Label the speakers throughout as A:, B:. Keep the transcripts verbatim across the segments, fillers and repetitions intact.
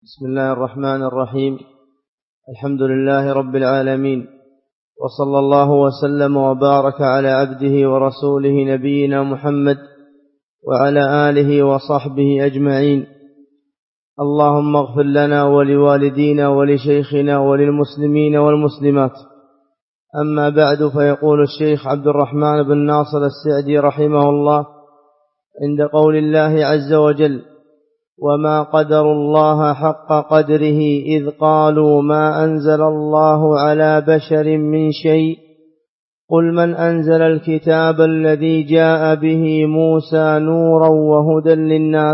A: بسم الله الرحمن الرحيم. الحمد لله رب العالمين، وصلى الله وسلم وبارك على عبده ورسوله نبينا محمد وعلى آله وصحبه أجمعين. اللهم اغفر لنا ولوالدينا ولشيخنا وللمسلمين والمسلمات. أما بعد، فيقول الشيخ عبد الرحمن بن ناصر السعدي رحمه الله عند قول الله عز وجل: وما قدروا الله حق قدره إذ قالوا ما أنزل الله على بشر من شيء قل من أنزل الكتاب الذي جاء به موسى نورا وهدى للناس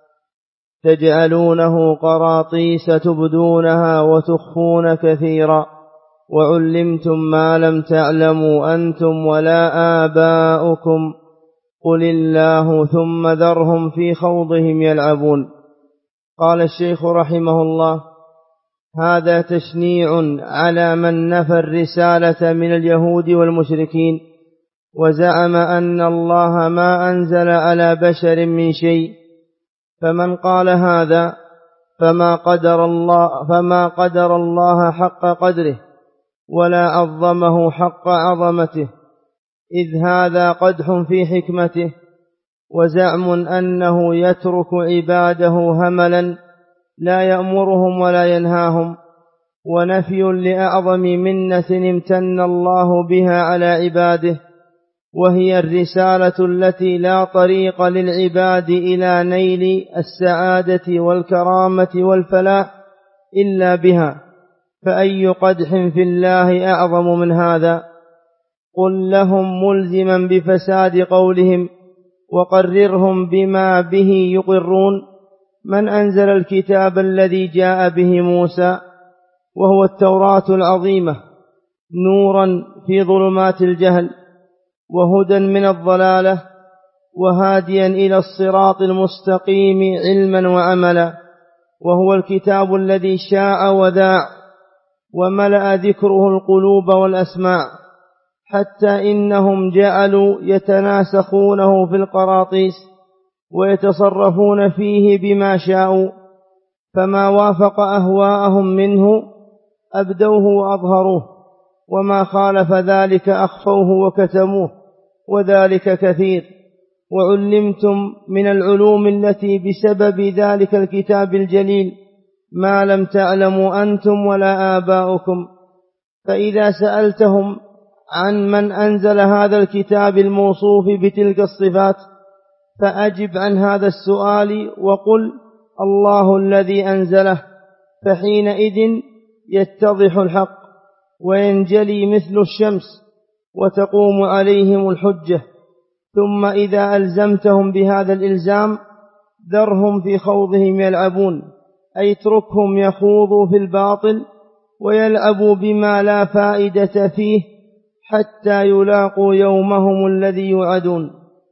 A: تجعلونه قراطيس تبدونها وتخفون كثيرا وعلمتم ما لم تعلموا أنتم ولا آباؤكم قل الله ثم ذرهم في خوضهم يلعبون. قال الشيخ رحمه الله: هذا تشنيع على من نفى الرسالة من اليهود والمشركين وزعم أن الله ما أنزل على بشر من شيء، فمن قال هذا فما قدر الله, فما قدر الله حق قدره ولا عظمه حق عظمته، إذ هذا قدح في حكمته وزعم أنه يترك عباده هملا لا يأمرهم ولا ينهاهم، ونفي لأعظم منة امتن الله بها على عباده، وهي الرسالة التي لا طريق للعباد إلى نيل السعادة والكرامة والفلاح إلا بها، فأي قدح في الله أعظم من هذا؟ قل لهم ملزما بفساد قولهم وقررهم بما به يقرون: من أنزل الكتاب الذي جاء به موسى وهو التوراة العظيمة نورا في ظلمات الجهل وهدى من الضلالة وهاديا إلى الصراط المستقيم علما وعملا، وهو الكتاب الذي شاع وذاع وملأ ذكره القلوب والأسماع، حتى إنهم جعلوا يتناسخونه في القراطيس ويتصرفون فيه بما شاءوا، فما وافق أهواءهم منه أبدوه وأظهروه، وما خالف ذلك أخفوه وكتموه، وذلك كثير. وعلمتم من العلوم التي بسبب ذلك الكتاب الجليل ما لم تعلموا أنتم ولا آباؤكم، فإذا سألتهم عن من أنزل هذا الكتاب الموصوف بتلك الصفات فأجب عن هذا السؤال وقل: الله الذي أنزله، فحينئذ يتضح الحق وينجلي مثل الشمس وتقوم عليهم الحجة. ثم إذا ألزمتهم بهذا الإلزام ذرهم في خوضهم يلعبون، أي اتركهم يخوضوا في الباطل ويلعبوا بما لا فائدة فيه حتى يلاقوا يومهم الذي يوعدون.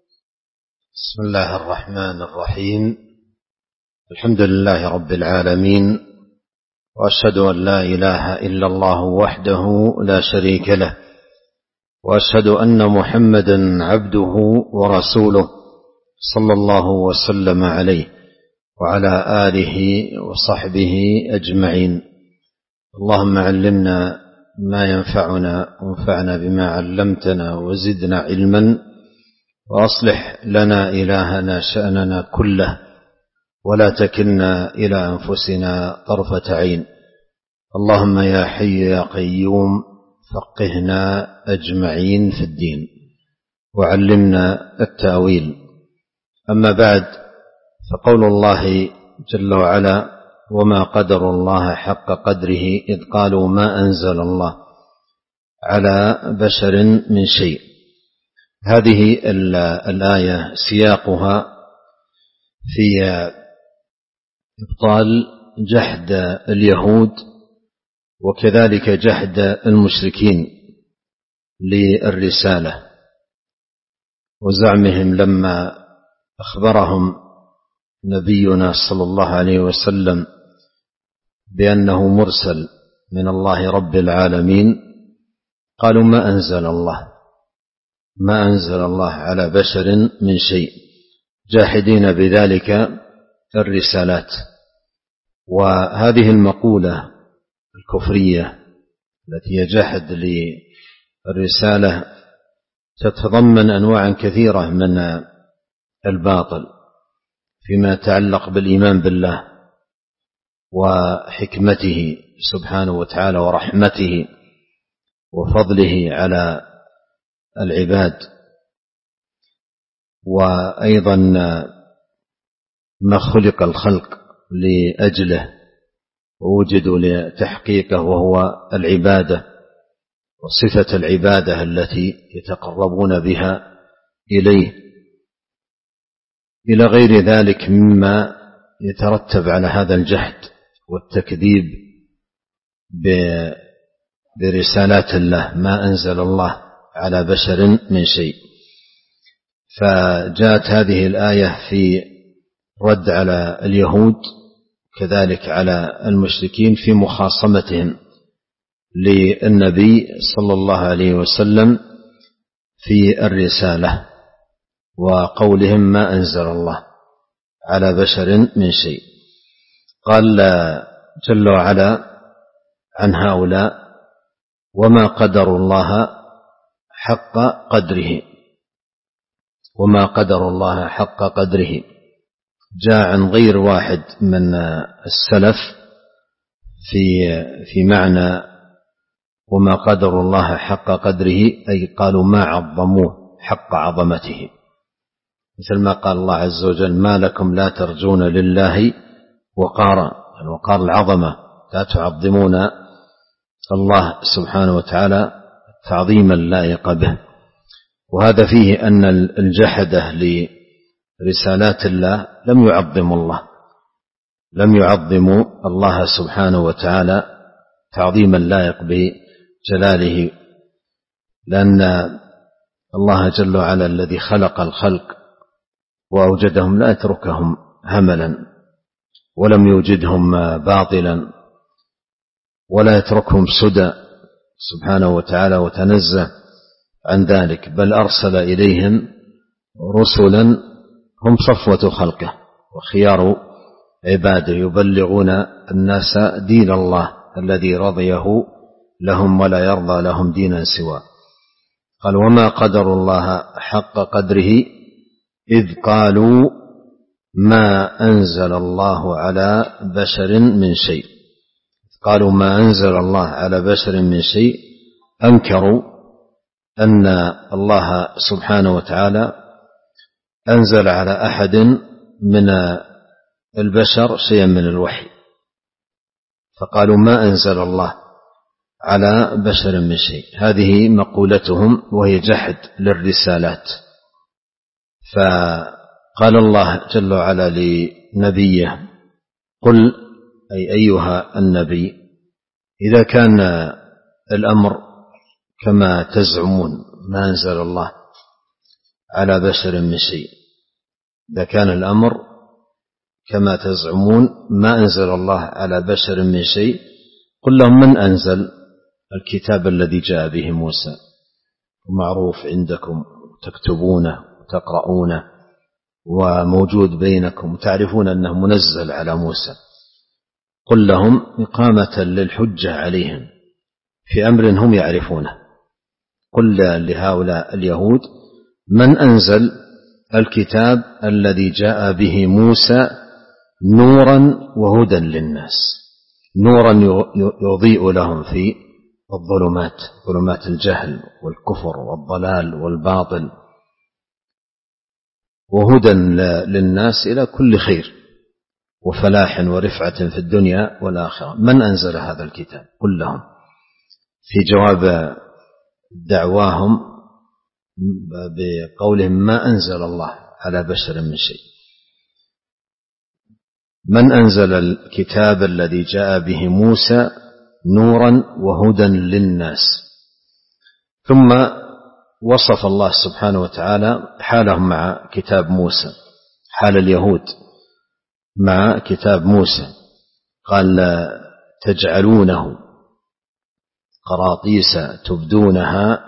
B: بسم الله الرحمن الرحيم. الحمد لله رب العالمين، وأشهد أن لا إله إلا الله وحده لا شريك له، وأشهد أن محمدا عبده ورسوله صلى الله وسلم عليه وعلى آله وصحبه أجمعين. اللهم علمنا ما ينفعنا وانفعنا بما علمتنا وزدنا علما، وأصلح لنا إلهنا شأننا كله ولا تكلنا إلى أنفسنا طرفة عين. اللهم يا حي يا قيوم فقهنا أجمعين في الدين وعلمنا التأويل. أما بعد، فقول الله جل وعلا: وما قدر الله حق قدره إذ قالوا ما أنزل الله على بشر من شيء. هذه الآية سياقها في إبطال جحد اليهود وكذلك جحد المشركين للرسالة، وزعمهم لما أخبرهم نبينا صلى الله عليه وسلم بأنه مرسل من الله رب العالمين، قالوا ما أنزل الله ما أنزل الله على بشر من شيء، جاحدين بذلك الرسالات. وهذه المقولة الكفرية التي هي جحد للرسالة تتضمن أنواعا كثيرة من الباطل فيما يتعلق بالإيمان بالله وحكمته سبحانه وتعالى ورحمته وفضله على العباد، وأيضا ما خلق الخلق لأجله ووجدوا لتحقيقه وهو العبادة وصفة العبادة التي يتقربون بها إليه، إلى غير ذلك مما يترتب على هذا الجحد والتكذيب برسالات الله ما أنزل الله على بشر من شيء. فجاءت هذه الآية في رد على اليهود كذلك على المشركين في مخاصمتهم للنبي صلى الله عليه وسلم في الرسالة وقولهم ما أنزل الله على بشر من شيء. قال جل وعلا عن هؤلاء وما قدر الله حق قدره، وما قدر الله حق قدره جاء عن غير واحد من السلف في في معنى وما قدر الله حق قدره، أي قالوا ما عظموه حق عظمته، مثل ما قال الله عز وجل ما لكم لا ترجون لله وقارا، الوقار العظمة، لا تعظمون الله سبحانه وتعالى تعظيما لائق به. وهذا فيه أن الجحدة لرسالات الله لم يعظموا الله لم يعظموا الله سبحانه وتعالى تعظيما لائق بجلاله، لأن الله جل وعلا الذي خلق الخلق وأوجدهم لا يتركهم هملا ولم يوجدهم باطلا ولا يتركهم سدى سبحانه وتعالى وتنزه عن ذلك، بل أرسل إليهم رسلا هم صفوة خلقه وخيار عباده يبلغون الناس دين الله الذي رضيه لهم ولا يرضى لهم دينا سواه. قال وما قدر الله حق قدره إذ قالوا ما أنزل الله على بشر من شيء، قالوا ما أنزل الله على بشر من شيء، أنكروا أن الله سبحانه وتعالى أنزل على أحد من البشر شيئا من الوحي، فقالوا ما أنزل الله على بشر من شيء. هذه مقولتهم وهي جحد للرسالات. فقال الله جل وعلا لنبيه قل أي أيها النبي إذا كان الأمر كما تزعمون ما أنزل الله على بشر من شيء، إذا كان الأمر كما تزعمون ما أنزل الله على بشر من شيء قل لهم من أنزل الكتاب الذي جاء به موسى ومعروف عندكم تكتبونه وتقرؤونه وموجود بينكم وتعرفون أنه منزل على موسى، قل لهم إقامة للحجة عليهم في أمر هم يعرفونه، قل لهؤلاء اليهود من أنزل الكتاب الذي جاء به موسى نورا وهدى للناس، نورا يضيء لهم في الظلمات، ظلمات الجهل والكفر والضلال والباطل، وهدى للناس إلى كل خير وفلاح ورفعة في الدنيا والآخرة. من أنزل هذا الكتاب؟ قل لهم في جواب دعواهم بقولهم ما أنزل الله على بشر من شيء، من أنزل الكتاب الذي جاء به موسى نورا وهدى للناس. ثم وصف الله سبحانه وتعالى حالهم مع كتاب موسى، حال اليهود مع كتاب موسى، قال تجعلونه قراطيس تبدونها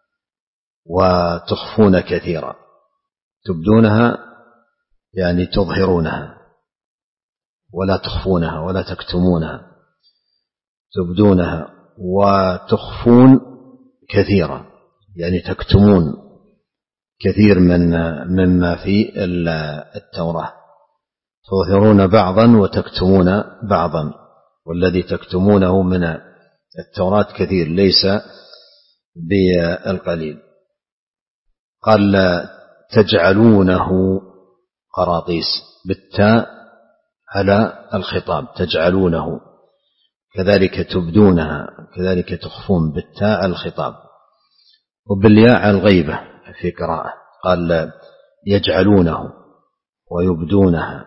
B: وتخفون كثيرا، تبدونها يعني تظهرونها ولا تخفونها ولا تكتمونها، تبدونها وتخفون كثيرا، يعني تكتمون كثير من مما في التوراة، تظهرون بعضا وتكتمون بعضا، والذي تكتمونه من التوراة كثير ليس بالقليل. قال تجعلونه قراطيس بالتاء على الخطاب، تجعلونه، كذلك تبدونها، كذلك تخفون بالتاء على الخطاب، وبالياء على الغيبة في قراءة، قال يجعلونه ويبدونها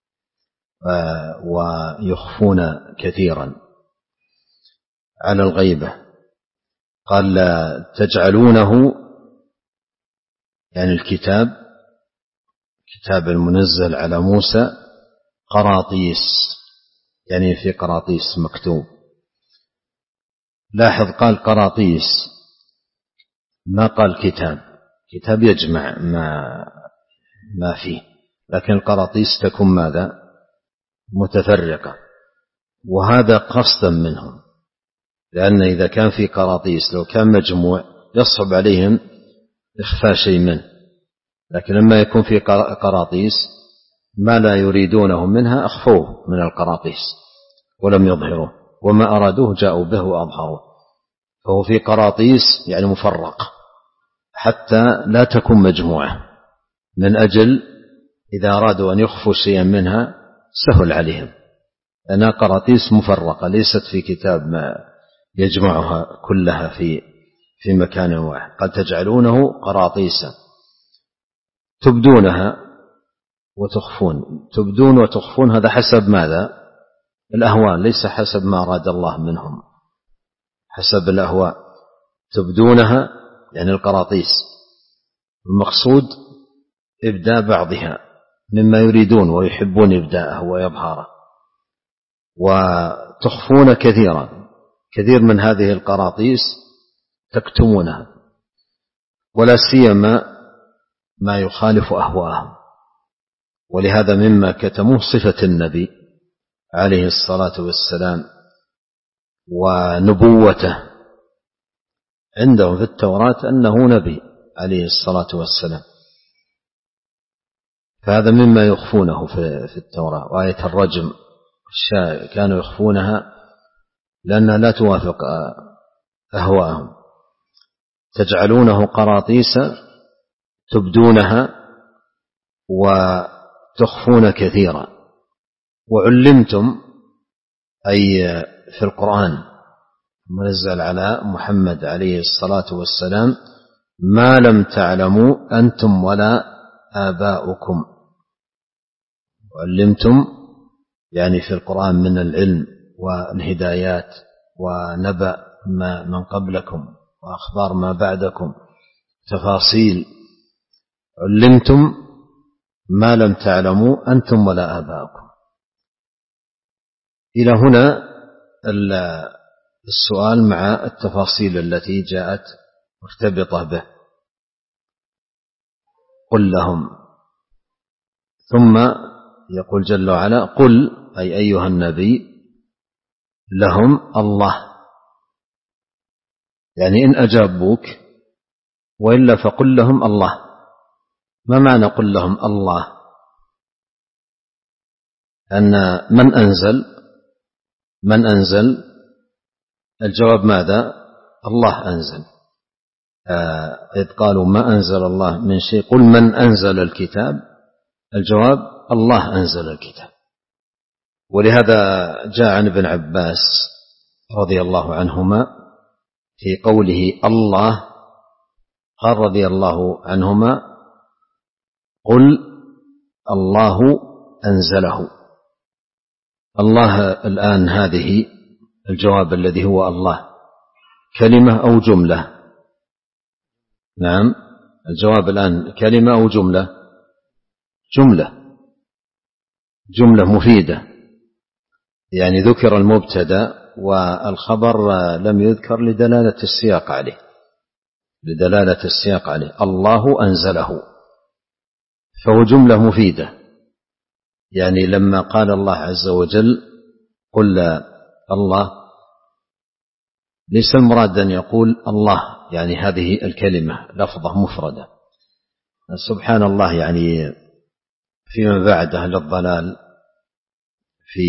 B: ويخفون كثيرا على الغيبة. قال تجعلونه يعني الكتاب، كتاب المنزل على موسى، قراطيس، يعني في قراطيس مكتوب. لاحظ قال قراطيس ما قال كتاب، كتاب يجمع ما ما فيه، لكن القراطيس تكون ماذا؟ متفرقة، وهذا قصدا منهم، لأن إذا كان في قراطيس لو كان مجموع يصعب عليهم إخفاء شيء منه، لكن لما يكون في قراطيس ما لا يريدونه منها أخفوه من القراطيس ولم يظهروه، وما أرادوه جاءوا به وأظهروه، فهو في قراطيس يعني مفرق حتى لا تكون مجموعة، من أجل إذا أرادوا أن يخفوا شيئا منها سهل عليهم، لأنها قراطيس مفرقة ليست في كتاب ما يجمعها كلها في في مكان واحد. قد تجعلونه قراطيسا تبدونها وتخفون، تبدون وتخفون هذا حسب ماذا؟ الأهواء، ليس حسب ما أراد الله منهم، حسب الأهواء. تبدونها يعني القراطيس، المقصود إبداء بعضها مما يريدون ويحبون إبداءه ويظهره، وتخفون كثيرا، كثير من هذه القراطيس تكتمونها، ولا سيما ما يخالف أهواءهم، ولهذا مما كتموه صفة النبي عليه الصلاة والسلام ونبوته، عندهم في التوراة أنه نبي عليه الصلاة والسلام، فهذا مما يخفونه في التوراة. وآية الرجم كانوا يخفونها لأنها لا توافق أهواءهم. تجعلونه قراطيس تبدونها وتخفون كثيرا، وعلمتم أي في القرآن منزل على محمد عليه الصلاة والسلام ما لم تعلموا أنتم ولا آباؤكم. علمتم يعني في القرآن من العلم والهدايات ونبأ ما من قبلكم وأخبار ما بعدكم، تفاصيل، علمتم ما لم تعلموا أنتم ولا آباؤكم. إلى هنا السؤال مع التفاصيل التي جاءت مرتبطة به. قل لهم، ثم يقول جل وعلا قل أي أيها النبي لهم الله، يعني إن أجابوك، وإلا فقل لهم الله. ما معنى قل لهم الله؟ أن من أنزل من أنزل الجواب ماذا؟ الله أنزل. آه إذ قالوا ما أنزل الله من شيء قل من أنزل الكتاب، الجواب الله أنزل الكتاب. ولهذا جاء عن ابن عباس رضي الله عنهما في قوله الله، قال رضي الله عنهما قل الله أنزله. الله الآن هذه الجواب الذي هو الله كلمة أو جملة؟ نعم، الجواب الآن كلمة أو جملة؟ جملة، جملة مفيدة، يعني ذكر المبتدأ والخبر لم يذكر لدلالة السياق عليه، لدلالة السياق عليه. الله أنزله، فهو جملة مفيدة يعني لما قال الله عز وجل قل الله، ليس المراد أن يقول الله يعني هذه الكلمة لفظة مفردة. سبحان الله يعني فيما بعد أهل الضلال في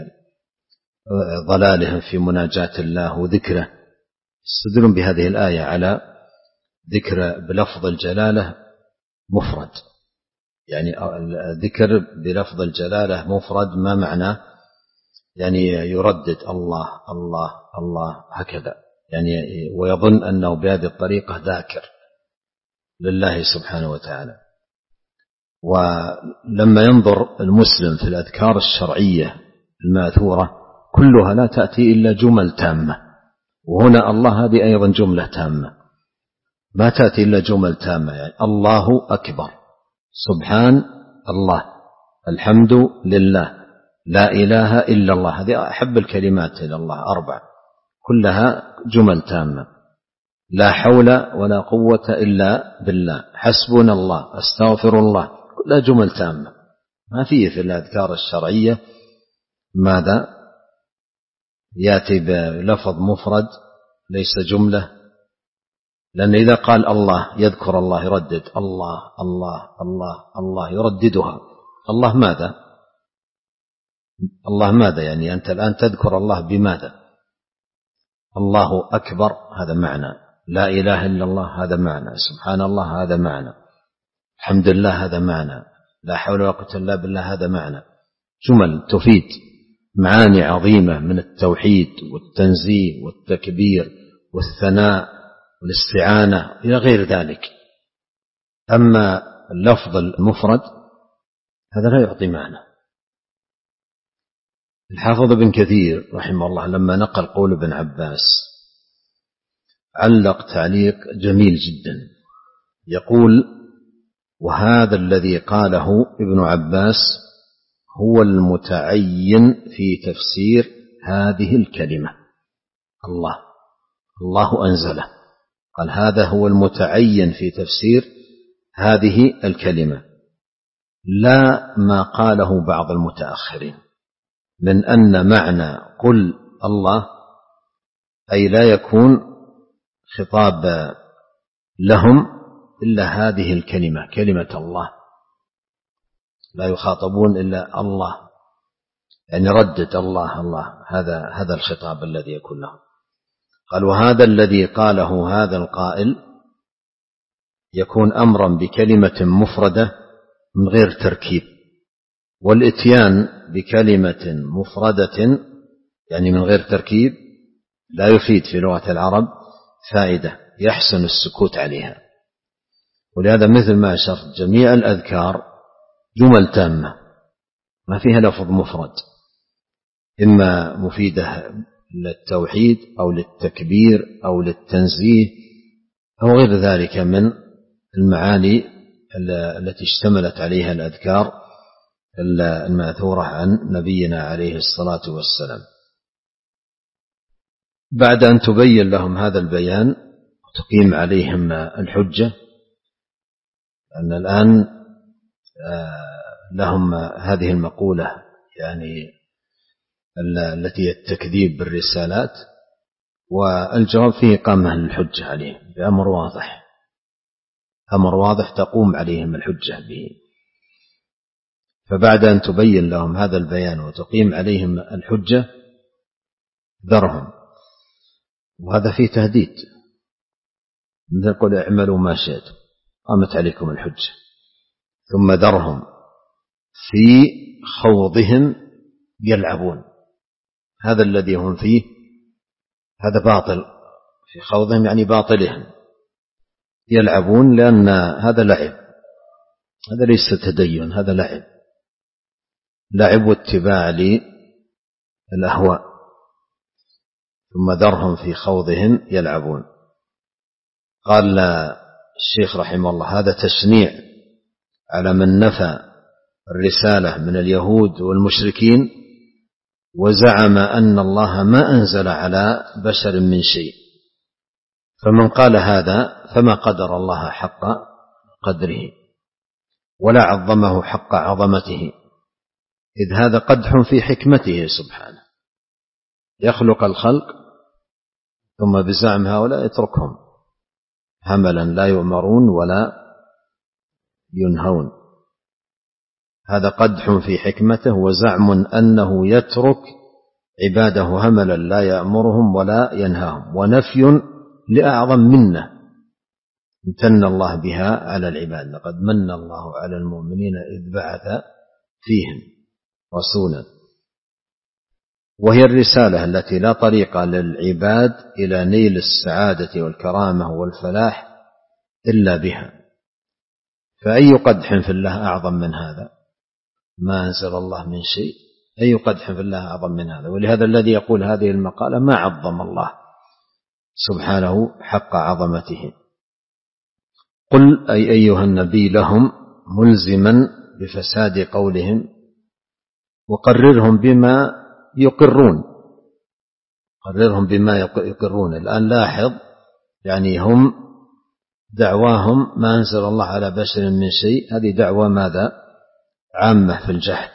B: ضلالهم في مناجاة الله وذكره يستدلون بهذه الآية على ذكر بلفظ الجلالة مفرد، يعني ذكر بلفظ الجلالة مفرد ما معنى يعني يردد الله الله الله هكذا، يعني ويظن أنه بهذه الطريقة ذاكر لله سبحانه وتعالى. ولما ينظر المسلم في الأذكار الشرعية الماثورة كلها لا تأتي إلا جمل تامة، وهنا الله هذه أيضا جملة تامة، ما تأتي إلا جمل تامة، يعني الله أكبر، سبحان الله، الحمد لله، لا إله إلا الله، هذه أحب الكلمات إلى الله أربع، كلها جمل تامة، لا حول ولا قوة إلا بالله، حسبنا الله، أستغفر الله، كلها جمل تامة. ما فيه في الأذكار الشرعية ماذا يأتي بلفظ مفرد ليس جملة، لأن إذا قال الله يذكر الله يردد الله الله الله الله يرددها، الله ماذا الله ماذا يعني أنت الآن تذكر الله بماذا؟ الله أكبر هذا معنى، لا إله إلا الله هذا معنى، سبحان الله هذا معنى، الحمد لله هذا معنى، لا حول ولا قوة إلا بالله هذا معنى، جمل تفيد معاني عظيمة من التوحيد والتنزيه والتكبير والثناء والاستعانة إلى غير ذلك. أما اللفظ المفرد هذا لا يعطي معنى. الحافظ ابن كثير رحمه الله لما نقل قول ابن عباس علق تعليق جميل جدا، يقول: وهذا الذي قاله ابن عباس هو المتعين في تفسير هذه الكلمة، الله الله أنزله، قال هذا هو المتعين في تفسير هذه الكلمة، لا ما قاله بعض المتأخرين من أن معنى قل الله أي لا يكون خطاب لهم إلا هذه الكلمة، كلمة الله، لا يخاطبون إلا الله، يعني ردد الله الله، هذا هذا الخطاب الذي يكون لهم. قال: وهذا الذي قاله هذا القائل يكون أمرا بكلمة مفردة من غير تركيب، والإتيان بكلمة مفردة يعني من غير تركيب لا يفيد في لغة العرب فائدة، يحسن السكوت عليها. ولهذا مثل ما أشرت جميع الأذكار جمل تامة ما فيها لفظ مفرد، إما مفيدة للتوحيد أو للتكبير أو للتنزيه أو غير ذلك من المعاني التي اشتملت عليها الأذكار الماثورة عن نبينا عليه الصلاة والسلام. بعد أن تبين لهم هذا البيان وتقيم عليهم الحجة، أن الآن لهم هذه المقولة يعني التي التكذيب بالرسالات، والجواب فيه إقامة الحجة عليهم بأمر واضح، أمر واضح تقوم عليهم الحجة به. فبعد أن تبين لهم هذا البيان وتقيم عليهم الحجة ذرهم، وهذا فيه تهديد، مثل قل اعملوا ما شئتم قامت عليكم الحجة، ثم ذرهم في خوضهم يلعبون، هذا الذي هم فيه هذا باطل، في خوضهم يعني باطلهم، يلعبون لأن هذا لعب، هذا ليس تدين، هذا لعب لعب واتباع للأهواء. ثم ذرهم في خوضهم يلعبون. قال الشيخ رحمه الله هذا تشنيع على من نفى الرسالة من اليهود والمشركين وزعم أن الله ما أنزل على بشر من شيء، فمن قال هذا فما قدر الله حق قدره ولا عظمه حق عظمته، إذ هذا قدح في حكمته سبحانه، يخلق الخلق ثم بزعم هؤلاء يتركهم هملا لا يؤمرون ولا ينهون. هذا قدح في حكمته وزعم أنه يترك عباده هملا لا يأمرهم ولا ينهاهم، ونفي لأعظم منه امتن الله بها على العباد. لقد من الله على المؤمنين إذ بعث فيهم رسولا، وهي الرسالة التي لا طريق للعباد إلى نيل السعادة والكرامة والفلاح إلا بها. فأي قدح في الله أعظم من هذا؟ ما أنزل الله من شيء، أي قدح في الله أعظم من هذا؟ ولهذا الذي يقول هذه المقالة ما عظم الله سبحانه حق عظمته. قل أي أيها النبي لهم ملزما بفساد قولهم، وقررهم بما يقرون، قررهم بما يقرون. الآن لاحظ، يعني هم دعواهم ما أنزل الله على بشر من شيء، هذه دعوة ماذا؟ عامة في الجحد.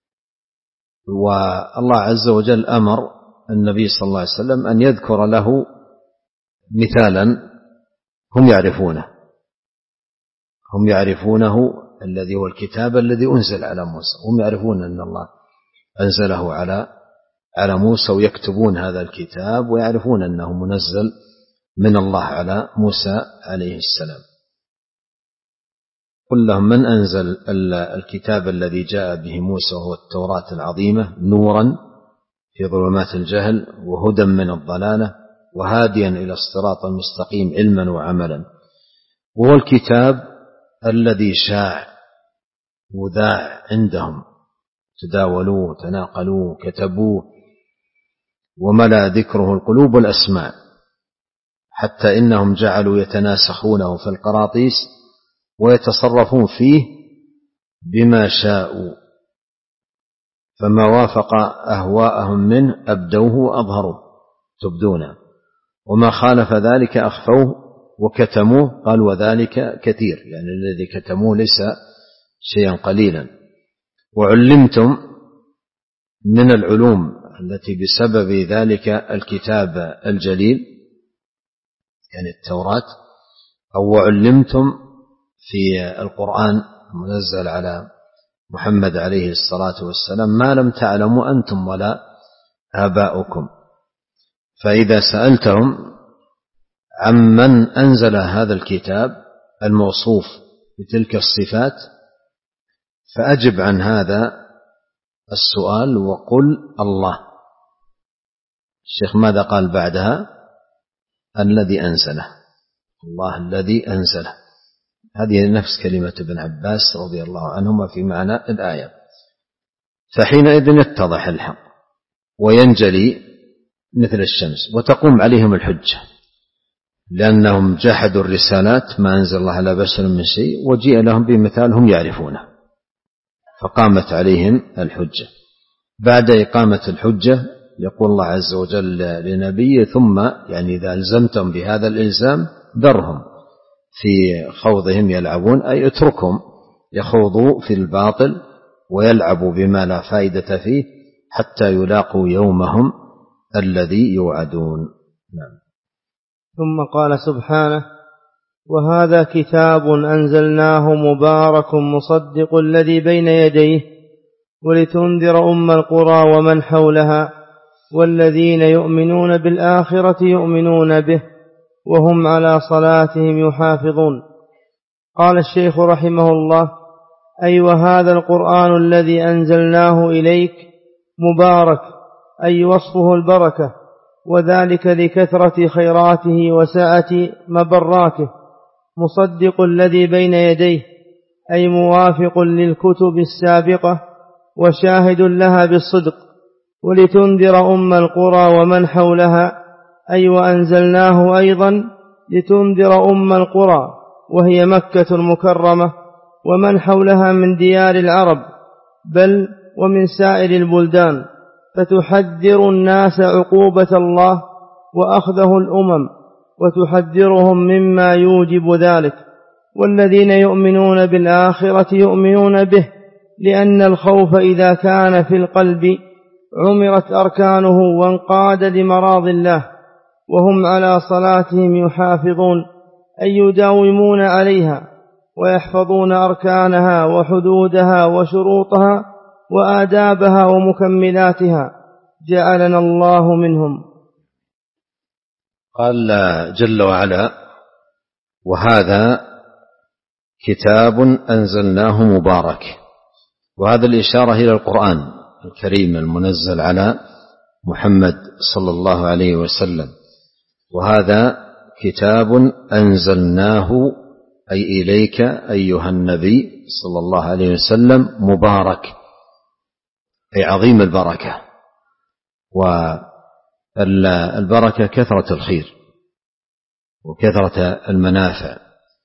B: والله عز وجل أمر النبي صلى الله عليه وسلم أن يذكر له مثالا هم يعرفونه، هم يعرفونه الذي هو الكتاب الذي أنزل على موسى، هم يعرفون أن الله أنزله على على موسى، ويكتبون هذا الكتاب ويعرفون أنه منزل من الله على موسى عليه السلام. قل لهم من أنزل الكتاب الذي جاء به موسى وهو التوراة العظيمة، نورا في ظلمات الجهل وهدى من الضلالة وهاديا إلى الصراط المستقيم علما وعملا. وهو الكتاب الذي شاع وذاع عندهم، تداولوه تناقلوه كتبوه، وملأ ذكره القلوب والأسماع، حتى إنهم جعلوا يتناسخونه في القراطيس ويتصرفون فيه بما شاءوا، فما وافق أهواءهم منه أبدوه وأظهروه تبدونه، وما خالف ذلك أخفوه وكتموه. قال وذلك كثير، يعني الذي كتموه ليس شيئا قليلا. وعلمتم من العلوم التي بسبب ذلك الكتاب الجليل، يعني التوراة، أو علمتم في القرآن المنزل على محمد عليه الصلاة والسلام ما لم تعلموا أنتم ولا آباؤكم. فإذا سألتهم عمن أنزل هذا الكتاب الموصوف بتلك الصفات فأجب عن هذا السؤال وقل الله. الشيخ ماذا قال بعدها؟ الذي أنزله، الله الذي أنزله. هذه نفس كلمة ابن عباس رضي الله عنهما في معنى الآية. فحينئذ يتضح الحق وينجلي مثل الشمس وتقوم عليهم الحجة، لأنهم جحدوا الرسالات ما أنزل الله على بشر من شيء، وجيء لهم بمثال هم يعرفونه، فقامت عليهم الحجة. بعد إقامة الحجة يقول الله عز وجل لنبيه ثم، يعني إذا ألزمتم بهذا الإلزام ذرهم في خوضهم يلعبون، أي اتركهم يخوضوا في الباطل ويلعبوا بما لا فائدة فيه حتى يلاقوا يومهم الذي يوعدون. نعم.
A: ثم قال سبحانه: وهذا كتاب أنزلناه مبارك مصدق الذي بين يديه ولتنذر أم القرى ومن حولها والذين يؤمنون بالآخرة يؤمنون به وهم على صلاتهم يحافظون. قال الشيخ رحمه الله: أي وهذا القرآن الذي أنزلناه إليك مبارك، أي وصفه البركة، وذلك لكثرة خيراته وسعة مبراته. مصدق الذي بين يديه، أي موافق للكتب السابقة وشاهد لها بالصدق. ولتنذر أم القرى ومن حولها، أي وأنزلناه أيضا لتنذر أم القرى وهي مكة المكرمة ومن حولها من ديار العرب بل ومن سائر البلدان، فتحذر الناس عقوبة الله وأخذه الأمم وتحذرهم مما يوجب ذلك. والذين يؤمنون بالآخرة يؤمنون به لأن الخوف إذا كان في القلب عمرت أركانه وانقاد لمراض الله، وهم على صلاتهم يحافظون أي يداومون عليها ويحفظون أركانها وحدودها وشروطها وآدابها ومكملاتها، جعلنا الله منهم.
B: قال جل وعلا: وهذا كتاب أنزلناه مبارك. وهذا الإشارة إلى القرآن الكريم المنزل على محمد صلى الله عليه وسلم. وهذا كتاب أنزلناه أي إليك أيها النبي صلى الله عليه وسلم مبارك أي عظيم البركة. والبركة كثرة الخير وكثرة المنافع،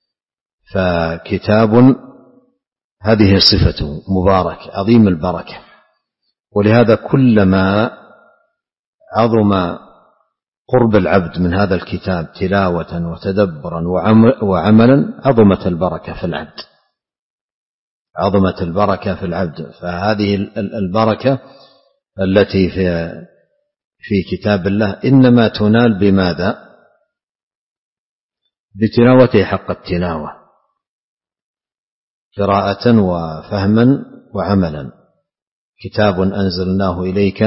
B: فكتاب هذه صفته مبارك عظيم البركة. ولهذا كلما عظم قرب العبد من هذا الكتاب تلاوة وتدبرا وعملا عظمت البركة في العبد عظمت البركة في العبد. فهذه البركة التي في في كتاب الله إنما تنال بماذا؟ بتلاوته حق التلاوة، قراءة وفهما وعملا. كتاب أنزلناه إليك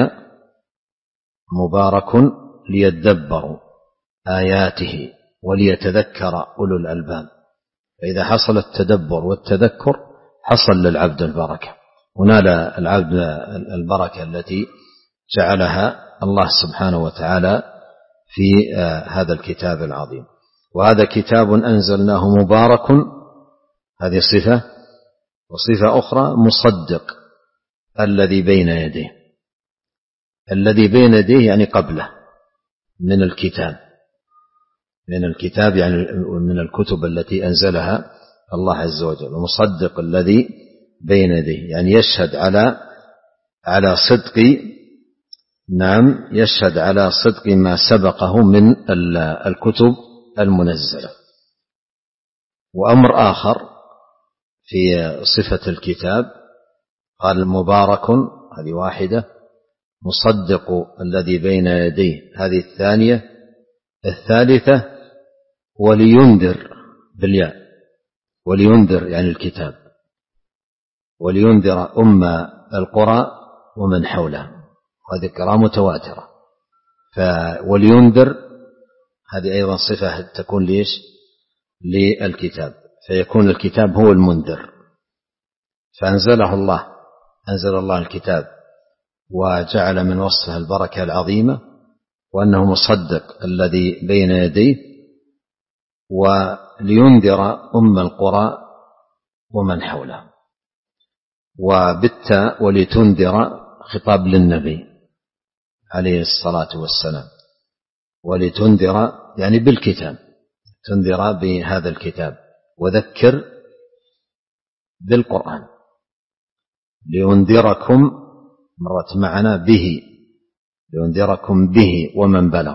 B: مبارك ليدبروا آياته وليتذكر أولو الألباب. فإذا حصل التدبر والتذكر حصل للعبد البركة، ونال العبد البركة التي جعلها الله سبحانه وتعالى في هذا الكتاب العظيم. وهذا كتاب أنزلناه مبارك، هذه صفة. وصفة أخرى مصدق الذي بين يديه. الذي بين يديه يعني قبله من الكتاب من الكتاب يعني من الكتب التي أنزلها الله عز وجل. ومصدق الذي بين يديه يعني يشهد على على صدق نعم يشهد على صدق ما سبقه من الكتب المنزلة. وأمر آخر في صفة الكتاب قال مبارك، هذه واحدة. مصدق الذي بين يديه هذه الثانية. الثالثة ولينذر بالياء، ولينذر يعني الكتاب، ولينذر أم القرى ومن حولها، هذه قراءة متواترة. فولينذر هذه أيضا صفة تكون ليش للكتاب، فيكون الكتاب هو المنذر. فأنزله الله أنزل الله الكتاب وجعل من وصفه البركة العظيمة، وأنه مصدق الذي بين يديه، ولينذر أم القرى ومن حولها. وبالتاء ولتنذر خطاب للنبي عليه الصلاة والسلام. ولتنذر يعني بالكتاب، تنذر بهذا الكتاب، وذكر بالقرآن. لينذركم مرت معنا به، لينذركم به ومن بلغ.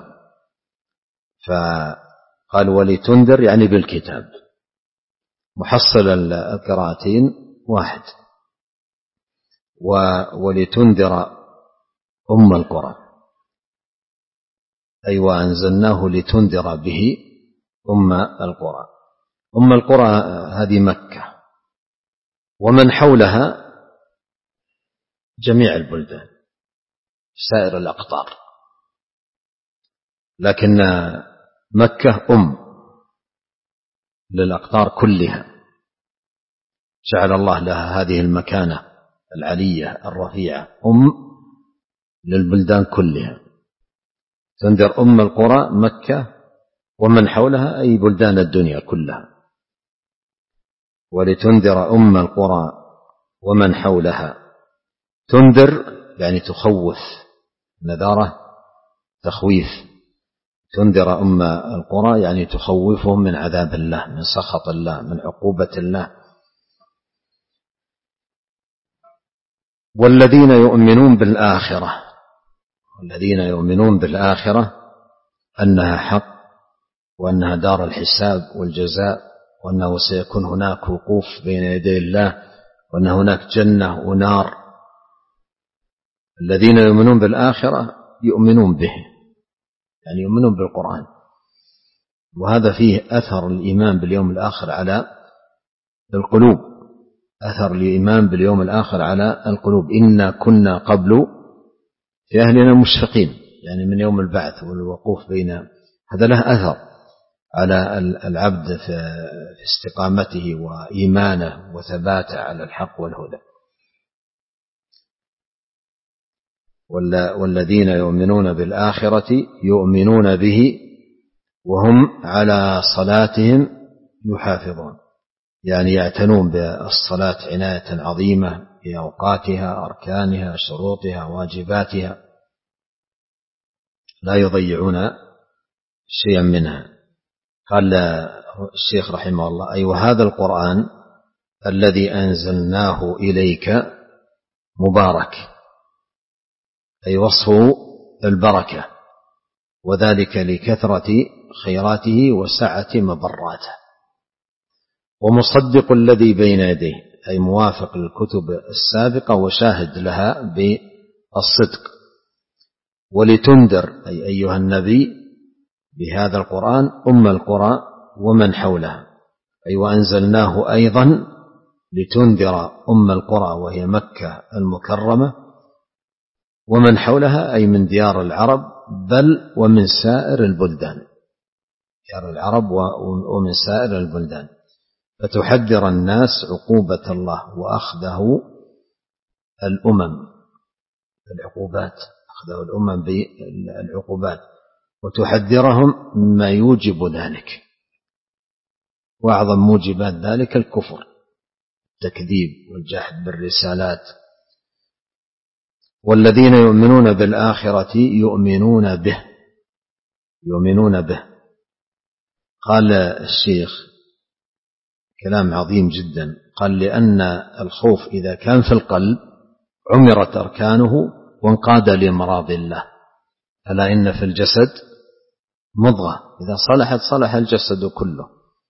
B: فقال ولتنذر يعني بالكتاب. محصل القراءتين واحد. ولتنذر أم القرى أي أيوة وأنزلناه لتنذر به أم القرى. أم القرى هذه مكة ومن حولها جميع البلدان سائر الأقطار، لكن مكة أم للأقطار كلها، جعل الله لها هذه المكانة العلية الرفيعة، أم للبلدان كلها. تنذر أم القرى مكة ومن حولها أي بلدان الدنيا كلها. ولتنذر أم القرى ومن حولها. تنذر يعني تخوف، نذارة تخويف. تنذر أم القرى يعني تخوفهم من عذاب الله، من سخط الله، من عقوبة الله. والذين يؤمنون بالآخرة، والذين يؤمنون بالآخرة أنها حق، وأنها دار الحساب والجزاء، وأنه سيكون هناك وقوف بين يدي الله وأن هناك جنة ونار. الذين يؤمنون بالآخرة يؤمنون به، يعني يؤمنون بالقرآن، وهذا فيه أثر الإيمان باليوم الآخر على القلوب، أثر الإيمان باليوم الآخر على القلوب. إنا كنا قبل في أهلنا مشفقين، يعني من يوم البعث والوقوف بين، هذا له أثر على العبد في استقامته وإيمانه وثباته على الحق والهدى. والذين يؤمنون بالآخرة يؤمنون به وهم على صلاتهم يحافظون، يعني يعتنون بالصلاة عناية عظيمة في أوقاتها، أركانها، شروطها، واجباتها، لا يضيعون شيئا منها. قال الشيخ رحمه الله: أي وهذا القرآن الذي أنزلناه إليك مبارك، أي وصفه البركة، وذلك لكثرة خيراته وسعة مضراته، ومصدق الذي بين يديه، أي موافق للكتب السابقة وشاهد لها بالصدق، ولتنذر أي أيها النبي بهذا القرآن أم القرى ومن حولها، أي وأنزلناه أيضا لتنذر أم القرى وهي مكة المكرمة ومن حولها، أي من ديار العرب، بل ومن سائر البلدان، ديار العرب ومن سائر البلدان، فتحذر الناس عقوبة الله وأخذه الأمم العقوبات، أخذه الأمم بالعقوبات، وتحذرهم ما يوجب ذلك، وأعظم موجبات ذلك الكفر، التكذيب والجحد بالرسالات. والذين يؤمنون بالآخرة يؤمنون به، يؤمنون به. قال الشيخ كلام عظيم جدا، قال: لأن الخوف إذا كان في القلب عمرت أركانه وانقاد لمراض الله. ألا إن في الجسد مضغة إذا صلحت صلح الجسد كله،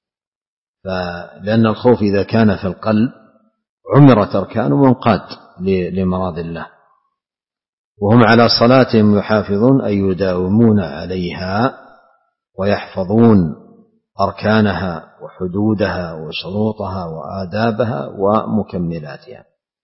B: لأن الخوف إذا كان في القلب عمرت أركانه وانقاد لمراض الله. وهم على صلاتهم يحافظون، أي يداومون عليها ويحفظون أركانها وحدودها وشروطها وآدابها ومكملاتها.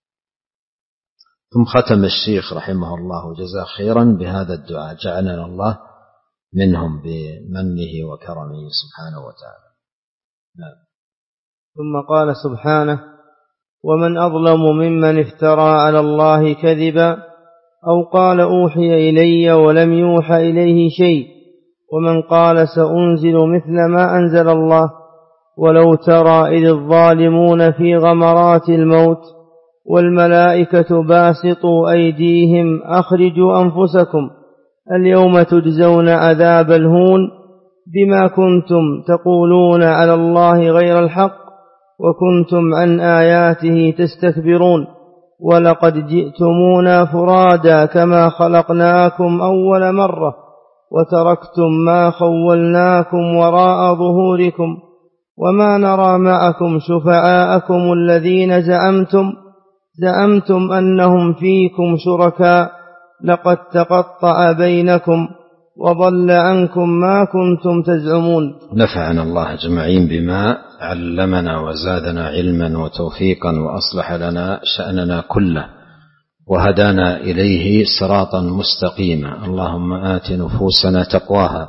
B: ثم ختم الشيخ رحمه الله جزاه خيرا بهذا الدعاء: جعلنا الله منهم بمنه وكرمه سبحانه وتعالى. نعم.
A: ثم قال سبحانه: ومن أظلم ممن افترى على الله كذبا أو قال أوحي إلي ولم يوحى إليه شيء، ومن قال سأنزل مثل ما أنزل الله. ولو ترى إذ الظالمون في غمرات الموت والملائكة باسطوا أيديهم أخرجوا أنفسكم اليوم تجزون عذاب الهون بما كنتم تقولون على الله غير الحق وكنتم عن آياته تستكبرون. ولقد جئتمونا فرادا كما خلقناكم أول مرة وتركتم ما خولناكم وراء ظهوركم وما نرى معكم شفعاءكم الذين زعمتم زعمتم أنهم فيكم شركاء لقد تقطع بينكم وضل عنكم ما كنتم تزعمون.
B: نفعنا الله أجمعين بما علمنا وزادنا علما وتوفيقا وأصلح لنا شأننا كله وهدانا إليه صراطا مستقيما. اللهم آت نفوسنا تقواها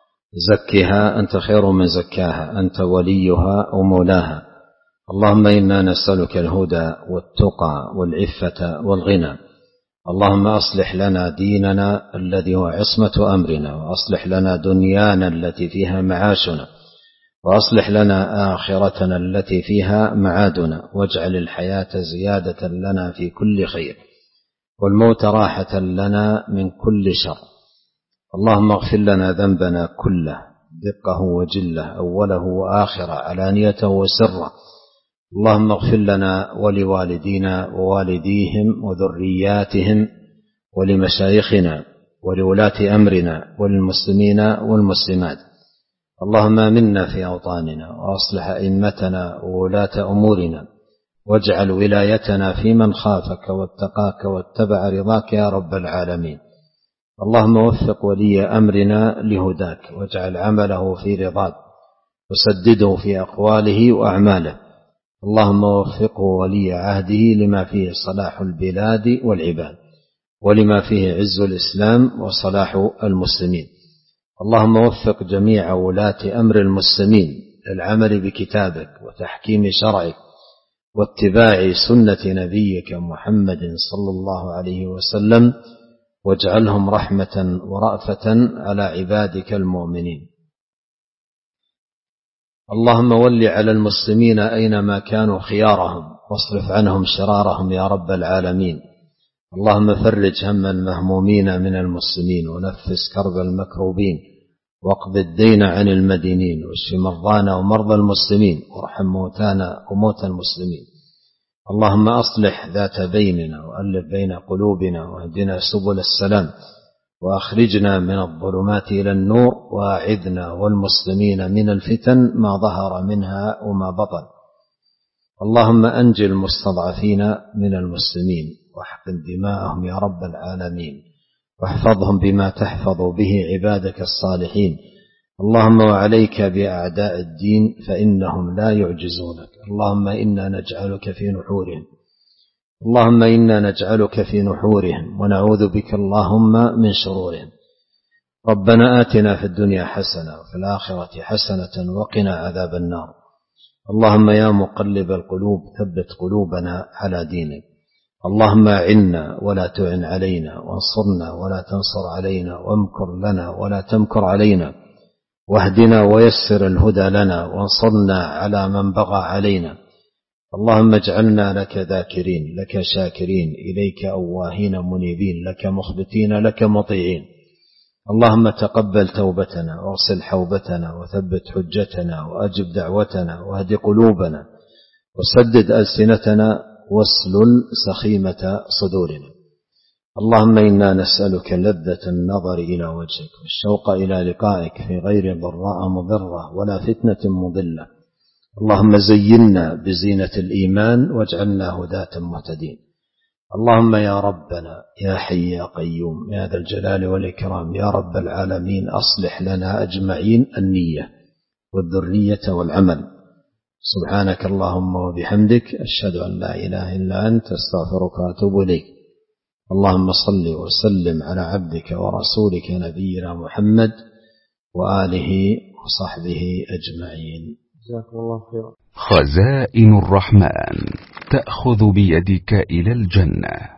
B: زكها أنت خير من زكاها أنت وليها ومولاها. اللهم إنا نسألك الهدى والتقى والعفة والغنى. اللهم أصلح لنا ديننا الذي هو عصمة أمرنا، وأصلح لنا دنيانا التي فيها معاشنا، وأصلح لنا آخرتنا التي فيها معادنا، واجعل الحياة زيادة لنا في كل خير والموت راحة لنا من كل شر. اللهم اغفر لنا ذنبنا كله دقه وجله أوله وآخره علانيته وسره. اللهم اغفر لنا ولوالدينا ووالديهم وذرياتهم ولمشايخنا ولولاة أمرنا وللمسلمين والمسلمات. اللهم آمنا في أوطاننا وأصلح أئمتنا وولاة أمورنا واجعل ولايتنا في من خافك واتقاك واتبع رضاك يا رب العالمين. اللهم وفق ولي أمرنا لهداك، واجعل عمله في رضاك، وسدده في أقواله وأعماله. اللهم وفقه ولي عهده لما فيه صلاح البلاد والعباد، ولما فيه عز الإسلام وصلاح المسلمين. اللهم وفق جميع ولاة أمر المسلمين للعمل بكتابك وتحكيم شرعك واتباع سنة نبيك محمد صلى الله عليه وسلم، واجعلهم رحمة ورأفة على عبادك المؤمنين. اللهم ول على المسلمين أينما كانوا خيارهم، واصرف عنهم شرارهم يا رب العالمين. اللهم فرج هم المهمومين من المسلمين، ونفس كرب المكروبين، واقض الدين عن المدينين، واشف مرضانا ومرضى المسلمين، وارحم موتانا وموتى المسلمين. اللهم أصلح ذات بيننا، وألف بين قلوبنا، واهدنا سبل السلام، وأخرجنا من الظلمات إلى النور، وأعذنا والمسلمين من الفتن ما ظهر منها وما بطن. اللهم أنجي المستضعفين من المسلمين، واحقن دماءهم يا رب العالمين، واحفظهم بما تحفظ به عبادك الصالحين. اللهم وعليك بأعداء الدين فإنهم لا يعجزونك. اللهم إنا نجعلك في نحورهم اللهم إنا نجعلك في نحورهم ونعوذ بك اللهم من شرورهم. ربنا آتنا في الدنيا حسنة وفي الآخرة حسنة وقنا عذاب النار. اللهم يا مقلب القلوب ثبت قلوبنا على دينك. اللهم أعنا ولا تعن علينا، وانصرنا ولا تنصر علينا، وامكر لنا ولا تمكر علينا، واهدنا ويسر الهدى لنا، وانصرنا على من بغى علينا. اللهم اجعلنا لك ذاكرين، لك شاكرين، إليك أواهين منيبين، لك مخبتين، لك مطيعين. اللهم تقبل توبتنا، واغسل حوبتنا، وثبت حجتنا، وأجب دعوتنا، واهد قلوبنا، وسدد ألسنتنا، واسلل سخيمة صدورنا. اللهم إنا نسألك لذة النظر إلى وجهك، والشوق إلى لقائك في غير ضراء مضرة ولا فتنة مضلة. اللهم زينا بزينة الإيمان، واجعلنا هداة مهتدين. اللهم يا ربنا يا حي يا قيوم يا ذا الجلال والإكرام يا رب العالمين، أصلح لنا أجمعين النية والذرية والعمل. سبحانك اللهم وبحمدك، أشهد أن لا إله إلا أنت، أستغفرك وأتوب إليك. اللهم صل وسلم على عبدك ورسولك نبينا محمد وآله وصحبه أجمعين.
A: جزاكم الله خيرا.
C: خزائن الرحمن تأخذ بيدك إلى الجنة.